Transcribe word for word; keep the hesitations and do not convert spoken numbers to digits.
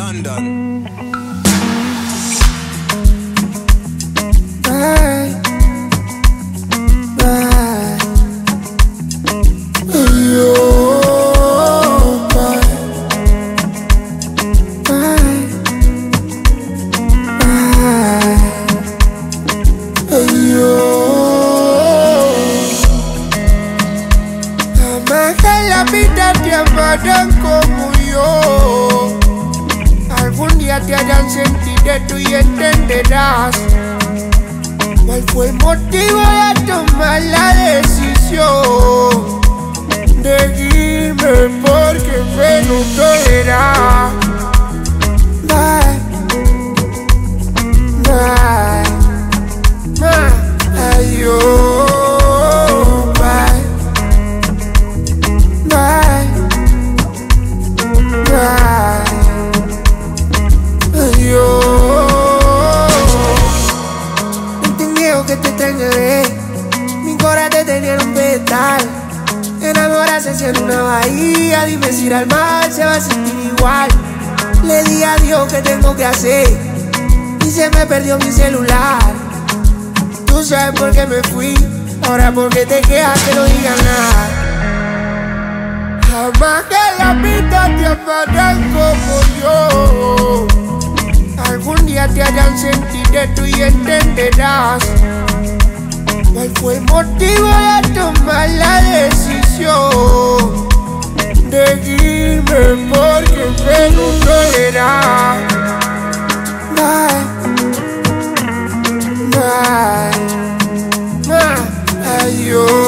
London. Bye. Bye. Yo, bye. Bye. Bye. Yo. Jamás en la vida te amarán como yo. Algún día te harán sentir de tú y entenderás cuál fue el motivo de tomar la decisión de irme, porque me no dolerá. Bye, bye, bye, adiós. Bye, bye, bye, adiós. Que te extrañaré, mi corazón te tenía en un pedestal. Enamorarse en una bahía, dime si ir al mar se va a sentir igual. Le di a Dios que tengo que hacer y se me perdió mi celular. Tú sabes por qué me fui, ahora porque te quejas que no digas nada. Jamás que la vida te amarán como yo. Algún día te harán sentir de tú y entenderás cuál fue el motivo de tomar la decisión de irme, porque me no dolerá. Bye, bye, bye, adiós.